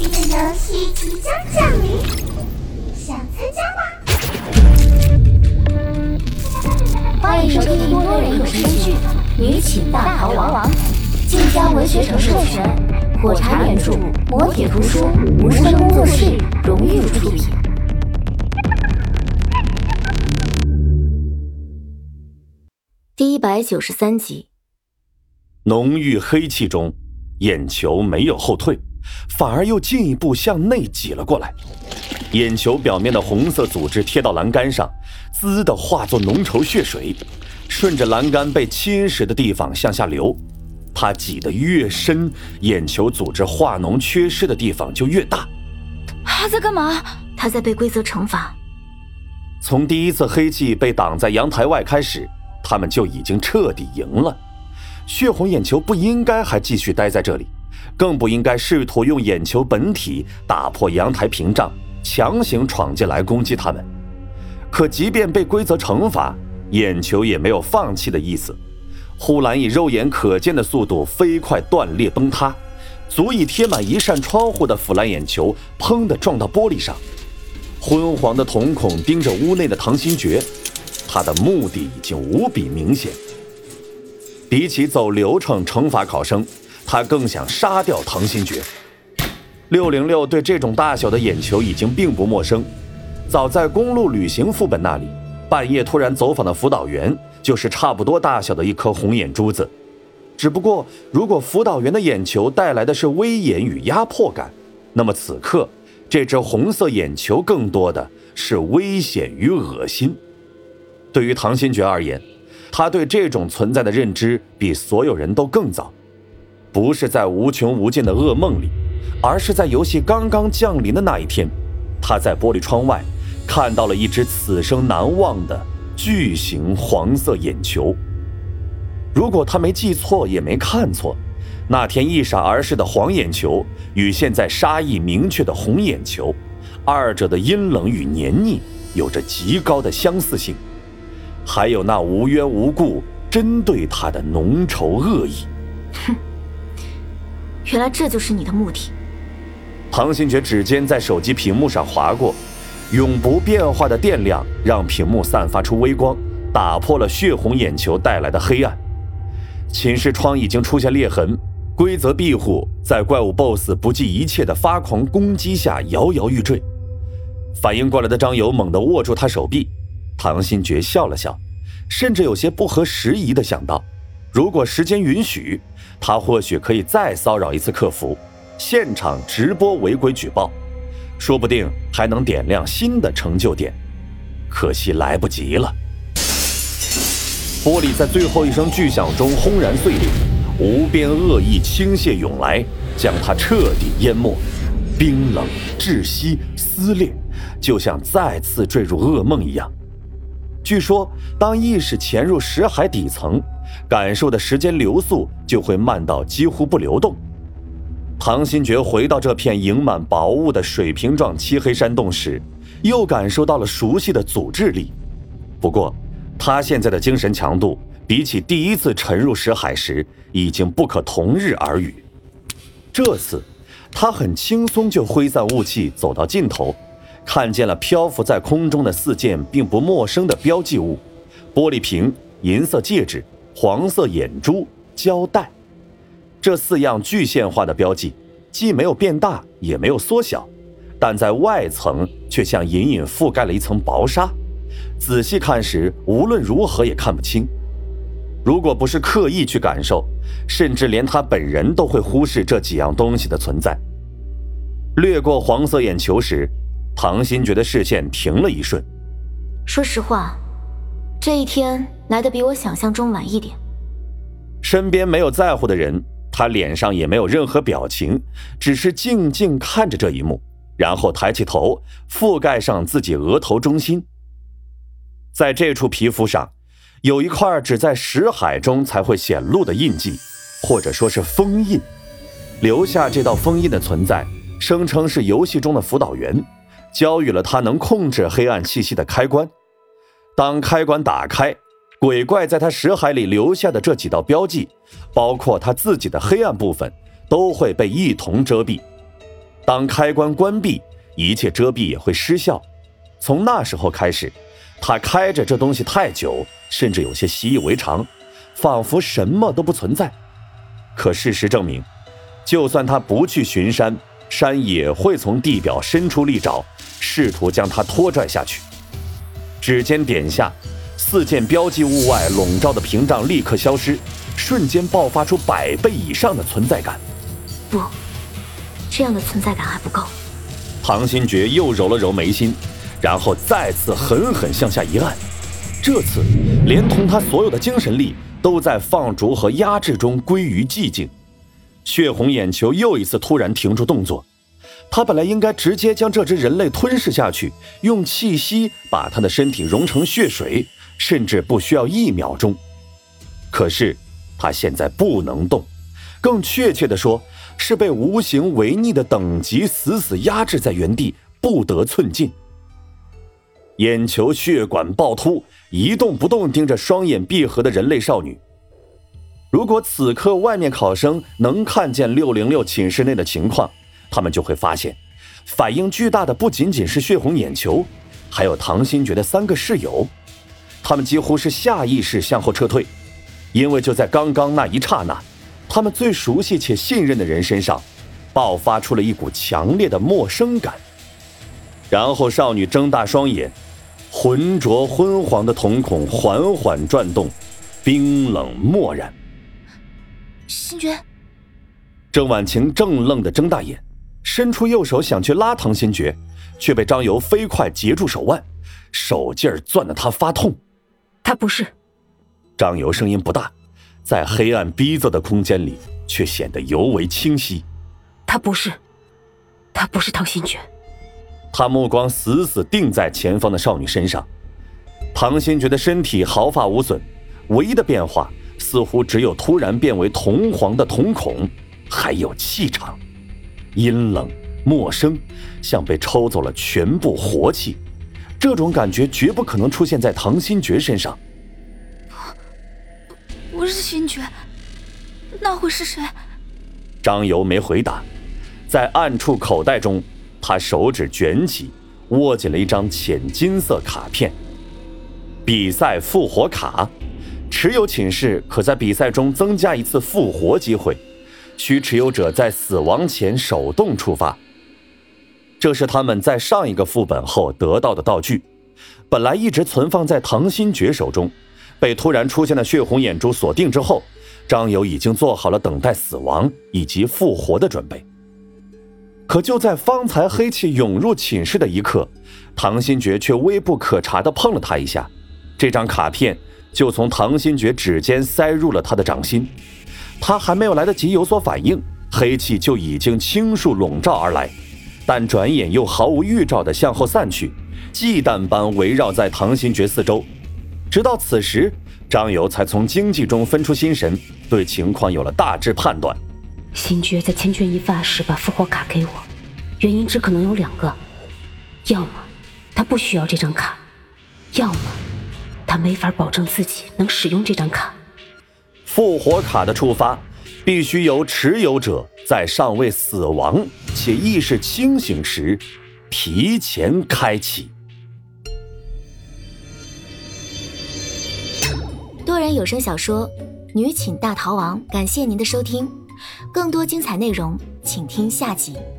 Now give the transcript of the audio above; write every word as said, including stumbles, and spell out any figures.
的游戏即将降临，想参加吗？ 欢迎收听多人有声剧《女寝大逃亡》，晋江文学城授权，火柴原著，磨铁图书，无声工作室荣誉出品。第一百九十三集。 浓郁黑气中，眼球没有后退，反而又进一步向内挤了过来。眼球表面的红色组织贴到栏杆上，滋的化作浓稠血水，顺着栏杆被侵蚀的地方向下流。它挤得越深，眼球组织化脓缺失的地方就越大。 他在干嘛？他在被规则惩罚。 从第一次黑气被挡在阳台外开始，他们就已经彻底赢了。血红眼球不应该还继续待在这里，更不应该试图用眼球本体打破阳台屏障，强行闯进来攻击他们。可即便被规则惩罚，眼球也没有放弃的意思。护栏以肉眼可见的速度飞快断裂崩塌，足以贴满一扇窗户的腐烂眼球砰地撞到玻璃上。昏黄的瞳孔盯着屋内的唐新觉，他的目的已经无比明显。比起走流程惩罚考生，他更想杀掉唐新觉。六零六对这种大小的眼球已经并不陌生，早在公路旅行副本那里，半夜突然走访的辅导员就是差不多大小的一颗红眼珠子。只不过如果辅导员的眼球带来的是威严与压迫感，那么此刻这只红色眼球更多的是危险与恶心。对于唐新觉而言，他对这种存在的认知比所有人都更早，不是在无穷无尽的噩梦里，而是在游戏刚刚降临的那一天，他在玻璃窗外看到了一只此生难忘的巨型黄色眼球。如果他没记错也没看错，那天一闪而逝的黄眼球与现在杀意明确的红眼球，二者的阴冷与黏腻有着极高的相似性，还有那无缘无故针对他的浓稠恶意。 哼，原来这就是你的目的。 唐新觉指尖在手机屏幕上划过，永不变化的电量让屏幕散发出微光，打破了血红眼球带来的黑暗。寝室窗已经出现裂痕，规则庇护在怪物 BOSS 不计一切的发狂攻击下摇摇欲坠。反应过来的张友猛地握住他手臂，唐新觉笑了笑，甚至有些不合时宜地想到，如果时间允许，他或许可以再骚扰一次客服，现场直播违规举报，说不定还能点亮新的成就点。可惜来不及了。玻璃在最后一声巨响中轰然碎裂，无边恶意倾泻涌来，将它彻底淹没，冰冷窒息撕裂，就像再次坠入噩梦一样。据说当意识潜入识海底层，感受的时间流速就会慢到几乎不流动。唐新觉回到这片盈满薄雾的水平状漆黑山洞时，又感受到了熟悉的阻滞力。不过他现在的精神强度比起第一次沉入识海时已经不可同日而语。这次他很轻松就挥散雾气走到尽头，看见了漂浮在空中的四件并不陌生的标记物：玻璃瓶、银色戒指、黄色眼珠、胶带。这四样具现化的标记既没有变大也没有缩小，但在外层却像隐隐覆盖了一层薄纱，仔细看时无论如何也看不清。如果不是刻意去感受，甚至连他本人都会忽视这几样东西的存在。掠过黄色眼球时，唐新觉的视线停了一瞬。 说实话，这一天来得比我想象中晚一点。 身边没有在乎的人，他脸上也没有任何表情，只是静静看着这一幕，然后抬起头覆盖上自己额头中心。在这处皮肤上有一块只在识海中才会显露的印记，或者说是封印。留下这道封印的存在，声称是游戏中的辅导员交予了他能控制黑暗气息的开关。当开关打开，鬼怪在他识海里留下的这几道标记，包括他自己的黑暗部分，都会被一同遮蔽。 当开关关闭，一切遮蔽也会失效。从那时候开始，他开着这东西太久，甚至有些习以为常，仿佛什么都不存在。可事实证明，就算他不去巡山，山也会从地表伸出利爪，试图将他拖拽下去。指尖点下，四件标记物外笼罩的屏障立刻消失，瞬间爆发出百倍以上的存在感。 不，这样的存在感还不够。 唐新觉又揉了揉眉心，然后再次狠狠向下一按，这次连同他所有的精神力都在放逐和压制中归于寂静。血红眼球又一次突然停住动作，他本来应该直接将这只人类吞噬下去，用气息把他的身体融成血水，甚至不需要一秒钟。可是他现在不能动，更确切地说，是被无形违逆的等级死死压制在原地，不得寸进。眼球血管暴突，一动不动盯着双眼闭合的人类少女。如果此刻外面考生能看见六零六寝室内的情况，他们就会发现，反应巨大的不仅仅是血红眼球，还有唐新觉的三个室友。他们几乎是下意识向后撤退，因为就在刚刚那一刹那，他们最熟悉且信任的人身上爆发出了一股强烈的陌生感。然后少女睁大双眼，浑浊昏黄的瞳孔缓缓转动，冰冷漠然。 新觉， 郑婉晴正愣地睁大眼，伸出右手想去拉唐新觉，却被张游飞快截住手腕，手劲儿攥得他发痛。 他不是。 张游声音不大，在黑暗逼仄的空间里却显得尤为清晰。 他不是，他不是唐新觉。 他目光死死定在前方的少女身上。唐新觉的身体毫发无损，唯一的变化似乎只有突然变为铜黄的瞳孔，还有气场，阴冷陌生，像被抽走了全部活气。这种感觉绝不可能出现在唐新觉身上。 不是新觉，那会是谁？ 张游没回答，在暗处口袋中，他手指卷起，握紧了一张浅金色卡片。比赛复活卡，持有寝室可在比赛中增加一次复活机会，需持有者在死亡前手动触发。这是他们在上一个副本后得到的道具，本来一直存放在唐新觉手中，被突然出现的血红眼珠锁定之后，张友已经做好了等待死亡以及复活的准备。可就在方才黑气涌入寝室的一刻，唐新觉却微不可察地碰了他一下，这张卡片就从唐新觉指尖塞入了他的掌心。他还没有来得及有所反应，黑气就已经倾数笼罩而来，但转眼又毫无预兆地向后散去，忌惮般围绕在唐新觉四周。直到此时，张友才从经济中分出心神，对情况有了大致判断。 新觉在千钧一发时把复活卡给我，原因只可能有两个，要么他不需要这张卡，要么他没法保证自己能使用这张卡。 复活卡的触发必须由持有者在尚未死亡且意识清醒时提前开启。 多人有声小说《女寝大逃亡》，感谢您的收听，更多精彩内容请听下集。